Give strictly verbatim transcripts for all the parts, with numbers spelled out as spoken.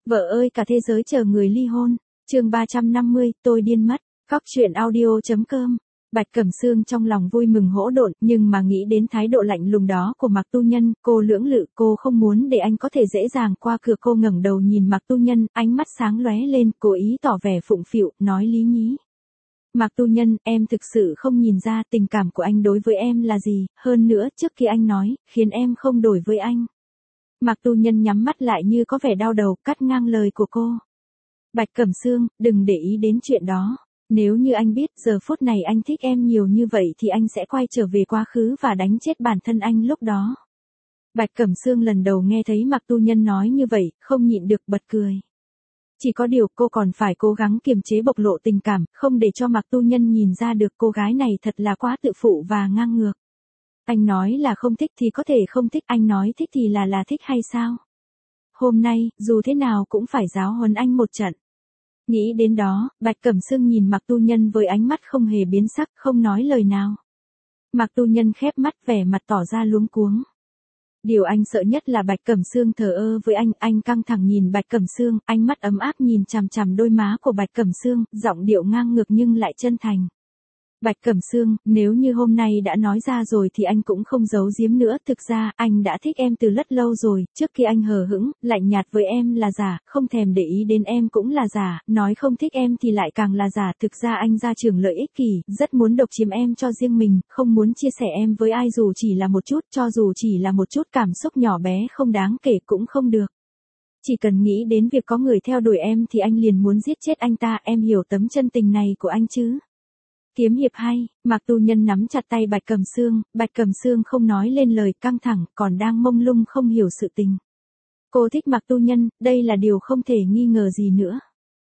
Vợ ơi cả thế giới chờ người ly hôn. Chương ba trăm năm mươi, tôi điên mất. Khóc chuyện audio chấm com. Bạch Cẩm Sương trong lòng vui mừng hỗn độn, nhưng mà nghĩ đến thái độ lạnh lùng đó của Mạc Tu Nhân, cô lưỡng lự, cô không muốn để anh có thể dễ dàng qua cửa. Cô ngẩng đầu nhìn Mạc Tu Nhân, ánh mắt sáng lóe lên, cố ý tỏ vẻ phụng phịu, nói lý nhí. Mạc Tu Nhân, em thực sự không nhìn ra tình cảm của anh đối với em là gì, hơn nữa trước khi anh nói, khiến em không đổi với anh. Mạc Tu Nhân nhắm mắt lại như có vẻ đau đầu, cắt ngang lời của cô. Bạch Cẩm Sương, đừng để ý đến chuyện đó. Nếu như anh biết giờ phút này anh thích em nhiều như vậy thì anh sẽ quay trở về quá khứ và đánh chết bản thân anh lúc đó. Bạch Cẩm Sương lần đầu nghe thấy Mạc Tu Nhân nói như vậy, không nhịn được bật cười. Chỉ có điều cô còn phải cố gắng kiềm chế bộc lộ tình cảm, không để cho Mạc Tu Nhân nhìn ra được cô gái này thật là quá tự phụ và ngang ngược. Anh nói là không thích thì có thể không thích, anh nói thích thì là là thích hay sao? Hôm nay, dù thế nào cũng phải giáo huấn anh một trận. Nghĩ đến đó, Bạch Cẩm Sương nhìn Mạc Tu Nhân với ánh mắt không hề biến sắc, không nói lời nào. Mạc Tu Nhân khép mắt, vẻ mặt tỏ ra luống cuống. Điều anh sợ nhất là Bạch Cẩm Sương thờ ơ với anh, anh căng thẳng nhìn Bạch Cẩm Sương, ánh mắt ấm áp nhìn chằm chằm đôi má của Bạch Cẩm Sương, giọng điệu ngang ngược nhưng lại chân thành. Bạch Cẩm Sương, nếu như hôm nay đã nói ra rồi thì anh cũng không giấu giếm nữa, thực ra, anh đã thích em từ rất lâu rồi, trước khi anh hờ hững, lạnh nhạt với em là giả, không thèm để ý đến em cũng là giả, nói không thích em thì lại càng là giả, thực ra anh ra trường lợi ích kỷ, rất muốn độc chiếm em cho riêng mình, không muốn chia sẻ em với ai dù chỉ là một chút, cho dù chỉ là một chút cảm xúc nhỏ bé không đáng kể cũng không được. Chỉ cần nghĩ đến việc có người theo đuổi em thì anh liền muốn giết chết anh ta, em hiểu tấm chân tình này của anh chứ? Kiếm hiệp hay, Mạc Tu Nhân nắm chặt tay Bạch Cẩm Sương, Bạch Cẩm Sương không nói lên lời, căng thẳng, còn đang mông lung không hiểu sự tình. Cô thích Mạc Tu Nhân, đây là điều không thể nghi ngờ gì nữa.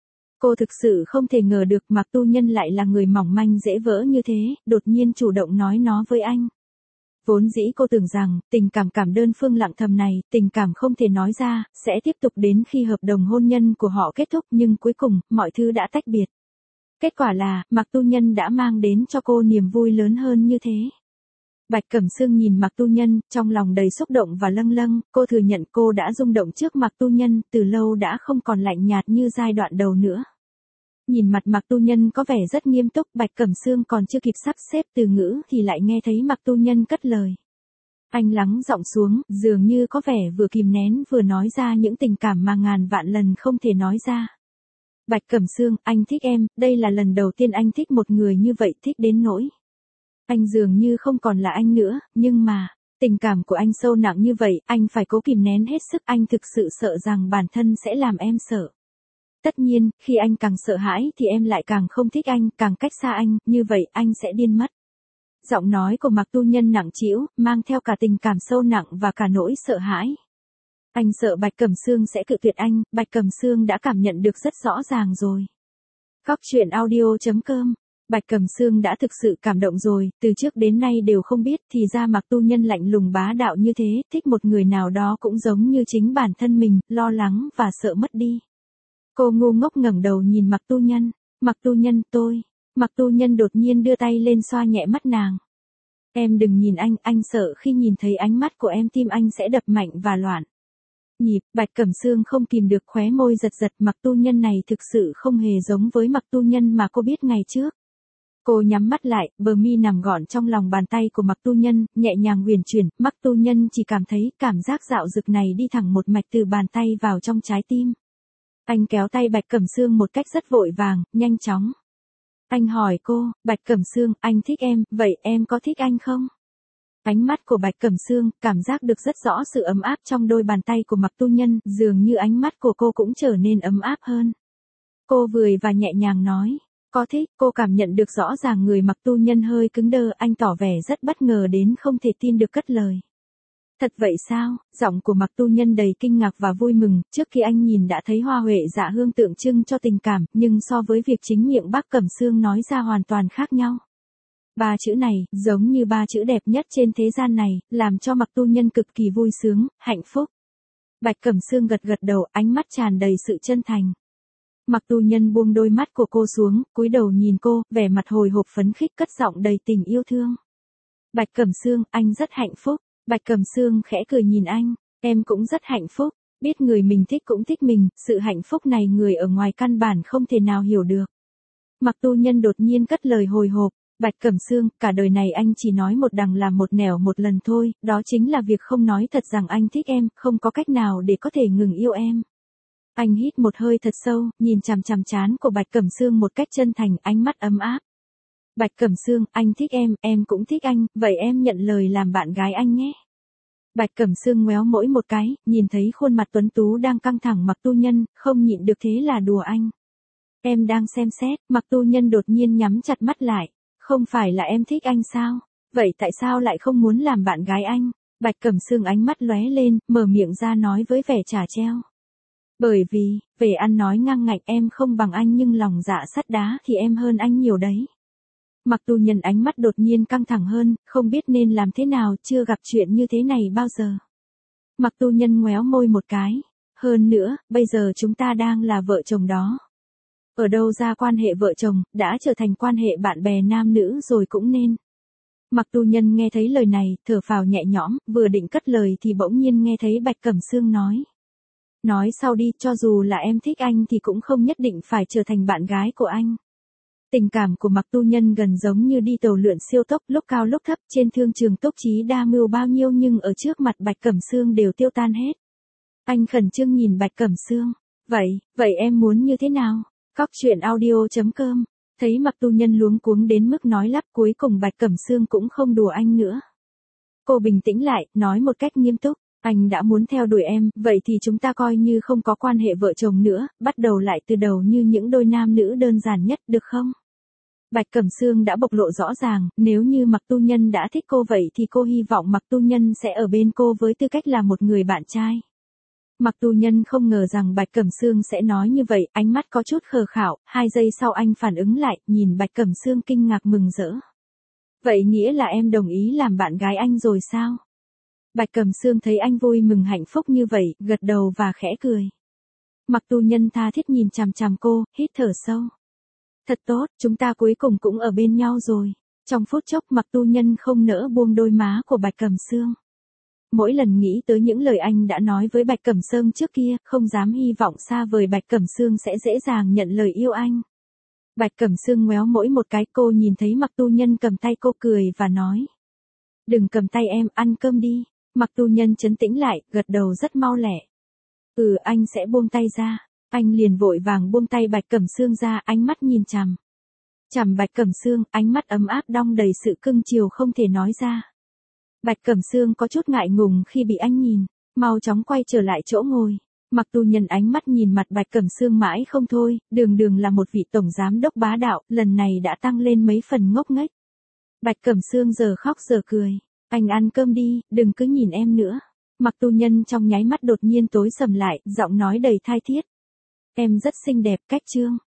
Cô thực sự không thể ngờ được Mạc Tu Nhân lại là người mỏng manh dễ vỡ như thế, đột nhiên chủ động nói nó với anh. Vốn dĩ cô tưởng rằng, tình cảm cảm đơn phương lặng thầm này, tình cảm không thể nói ra, sẽ tiếp tục đến khi hợp đồng hôn nhân của họ kết thúc, nhưng cuối cùng, mọi thứ đã tách biệt. Kết quả là, Mạc Tu Nhân đã mang đến cho cô niềm vui lớn hơn như thế. Bạch Cẩm Sương nhìn Mạc Tu Nhân, trong lòng đầy xúc động và lâng lâng, cô thừa nhận cô đã rung động trước Mạc Tu Nhân, từ lâu đã không còn lạnh nhạt như giai đoạn đầu nữa. Nhìn mặt Mạc Tu Nhân có vẻ rất nghiêm túc, Bạch Cẩm Sương còn chưa kịp sắp xếp từ ngữ thì lại nghe thấy Mạc Tu Nhân cất lời. Anh lắng giọng xuống, dường như có vẻ vừa kìm nén vừa nói ra những tình cảm mà ngàn vạn lần không thể nói ra. Bạch Cẩm Sương, anh thích em, đây là lần đầu tiên anh thích một người như vậy, thích đến nỗi. Anh dường như không còn là anh nữa, nhưng mà, tình cảm của anh sâu nặng như vậy, anh phải cố kìm nén hết sức, anh thực sự sợ rằng bản thân sẽ làm em sợ. Tất nhiên, khi anh càng sợ hãi thì em lại càng không thích anh, càng cách xa anh, như vậy anh sẽ điên mất. Giọng nói của Mạc Tu Nhân nặng trĩu, mang theo cả tình cảm sâu nặng và cả nỗi sợ hãi. Anh sợ Bạch Cẩm Sương sẽ cự tuyệt anh, Bạch Cẩm Sương đã cảm nhận được rất rõ ràng rồi. Khóc chuyện audio chấm com. Bạch Cẩm Sương đã thực sự cảm động rồi, từ trước đến nay đều không biết thì ra Mạc Tu Nhân lạnh lùng bá đạo như thế, thích một người nào đó cũng giống như chính bản thân mình, lo lắng và sợ mất đi. Cô ngu ngốc ngẩng đầu nhìn Mạc Tu Nhân, Mạc Tu Nhân tôi, Mạc Tu Nhân đột nhiên đưa tay lên xoa nhẹ mắt nàng. Em đừng nhìn anh, anh sợ khi nhìn thấy ánh mắt của em tim anh sẽ đập mạnh và loạn. Nhịp, Bạch Cẩm Sương không kìm được khóe môi giật giật, Mạc Tu Nhân này thực sự không hề giống với Mạc Tu Nhân mà cô biết ngày trước. Cô nhắm mắt lại, bờ mi nằm gọn trong lòng bàn tay của Mạc Tu Nhân, nhẹ nhàng huyền chuyển, Mạc Tu Nhân chỉ cảm thấy cảm giác dạo dực này đi thẳng một mạch từ bàn tay vào trong trái tim. Anh kéo tay Bạch Cẩm Sương một cách rất vội vàng, nhanh chóng. Anh hỏi cô, Bạch Cẩm Sương, anh thích em, vậy em có thích anh không? Ánh mắt của Bạch Cẩm Sương, cảm giác được rất rõ sự ấm áp trong đôi bàn tay của Mạc Tu Nhân, dường như ánh mắt của cô cũng trở nên ấm áp hơn. Cô vười và nhẹ nhàng nói, có thích, cô cảm nhận được rõ ràng người Mạc Tu Nhân hơi cứng đơ, anh tỏ vẻ rất bất ngờ đến không thể tin được cất lời. Thật vậy sao? Giọng của Mạc Tu Nhân đầy kinh ngạc và vui mừng, trước khi anh nhìn đã thấy hoa huệ dạ hương tượng trưng cho tình cảm, nhưng so với việc chính miệng Bác Cẩm Sương nói ra hoàn toàn khác nhau. Ba chữ này, giống như ba chữ đẹp nhất trên thế gian này, làm cho Mạc Tu Nhân cực kỳ vui sướng, hạnh phúc. Bạch Cẩm Sương gật gật đầu, ánh mắt tràn đầy sự chân thành. Mạc Tu Nhân buông đôi mắt của cô xuống, cúi đầu nhìn cô, vẻ mặt hồi hộp phấn khích, cất giọng đầy tình yêu thương. Bạch Cẩm Sương, anh rất hạnh phúc. Bạch Cẩm Sương khẽ cười nhìn anh, em cũng rất hạnh phúc. Biết người mình thích cũng thích mình, sự hạnh phúc này người ở ngoài căn bản không thể nào hiểu được. Mặc tu nhân đột nhiên cất lời hồi hộp, Bạch Cẩm Sương, cả đời này anh chỉ nói một đằng làm một nẻo một lần thôi, đó chính là việc không nói thật rằng anh thích em, không có cách nào để có thể ngừng yêu em. Anh hít một hơi thật sâu, nhìn chằm chằm trán của Bạch Cẩm Sương một cách chân thành, ánh mắt ấm áp. Bạch Cẩm Sương, anh thích em, em cũng thích anh, vậy em nhận lời làm bạn gái anh nhé. Bạch Cẩm Sương ngoéo mỗi một cái, nhìn thấy khuôn mặt tuấn tú đang căng thẳng Mặc tu nhân, không nhịn được thế là đùa anh. Em đang xem xét, Mặc tu nhân đột nhiên nhắm chặt mắt lại. Không phải là em thích anh sao? Vậy tại sao lại không muốn làm bạn gái anh? Bạch Cẩm Sương ánh mắt lóe lên, mở miệng ra nói với vẻ trà treo. Bởi vì, về ăn nói ngang ngạnh em không bằng anh nhưng lòng dạ sắt đá thì em hơn anh nhiều đấy. Mặc tu nhân ánh mắt đột nhiên căng thẳng hơn, không biết nên làm thế nào, chưa gặp chuyện như thế này bao giờ. Mặc tu nhân ngoéo môi một cái. Hơn nữa, bây giờ chúng ta đang là vợ chồng đó. Ở đâu ra quan hệ vợ chồng, đã trở thành quan hệ bạn bè nam nữ rồi cũng nên. Mặc tu nhân nghe thấy lời này, thở phào nhẹ nhõm, vừa định cất lời thì bỗng nhiên nghe thấy Bạch Cẩm Sương nói. Nói sau đi, cho dù là em thích anh thì cũng không nhất định phải trở thành bạn gái của anh. Tình cảm của Mặc tu nhân gần giống như đi tàu lượn siêu tốc, lúc cao lúc thấp, trên thương trường tốc trí đa mưu bao nhiêu nhưng ở trước mặt Bạch Cẩm Sương đều tiêu tan hết. Anh khẩn trương nhìn Bạch Cẩm Sương. Vậy, vậy em muốn như thế nào? Cóc truyện audio chấm com. Thấy Mặc tu nhân luống cuống đến mức nói lắp, cuối cùng Bạch Cẩm Sương cũng không đùa anh nữa. Cô bình tĩnh lại, nói một cách nghiêm túc. Anh đã muốn theo đuổi em, vậy thì chúng ta coi như không có quan hệ vợ chồng nữa, bắt đầu lại từ đầu như những đôi nam nữ đơn giản nhất, được không? Bạch Cẩm Sương đã bộc lộ rõ ràng, nếu như Mặc tu nhân đã thích cô vậy thì cô hy vọng Mặc tu nhân sẽ ở bên cô với tư cách là một người bạn trai. Mặc tu nhân không ngờ rằng Bạch Cẩm Sương sẽ nói như vậy, ánh mắt có chút khờ khạo, hai giây sau anh phản ứng lại, nhìn Bạch Cẩm Sương kinh ngạc mừng rỡ. Vậy nghĩa là em đồng ý làm bạn gái anh rồi sao? Bạch Cẩm Sương thấy anh vui mừng hạnh phúc như vậy, gật đầu và khẽ cười. Mặc tu nhân tha thiết nhìn chằm chằm cô, hít thở sâu. Thật tốt, chúng ta cuối cùng cũng ở bên nhau rồi. Trong phút chốc Mặc tu nhân không nỡ buông đôi má của Bạch Cẩm Sương. Mỗi lần nghĩ tới những lời anh đã nói với Bạch Cẩm Sương trước kia, không dám hy vọng xa vời Bạch Cẩm Sương sẽ dễ dàng nhận lời yêu anh. Bạch Cẩm Sương ngoéo mỗi một cái, cô nhìn thấy Mặc tu nhân cầm tay cô cười và nói. Đừng cầm tay em, ăn cơm đi. Mặc tu nhân trấn tĩnh lại, gật đầu rất mau lẹ. Ừ, anh sẽ buông tay ra. Anh liền vội vàng buông tay Bạch Cẩm Sương ra, ánh mắt nhìn chằm. Chằm Bạch Cẩm Sương, ánh mắt ấm áp đong đầy sự cưng chiều không thể nói ra. Bạch Cẩm Sương có chút ngại ngùng khi bị anh nhìn, mau chóng quay trở lại chỗ ngồi. Mặc tu nhân ánh mắt nhìn mặt Bạch Cẩm Sương mãi không thôi, đường đường là một vị tổng giám đốc bá đạo, lần này đã tăng lên mấy phần ngốc nghếch. Bạch Cẩm Sương giờ khóc giờ cười. Anh ăn cơm đi, đừng cứ nhìn em nữa. Mặc tu nhân trong nháy mắt đột nhiên tối sầm lại, giọng nói đầy thai thiết. Em rất xinh đẹp, cách trương.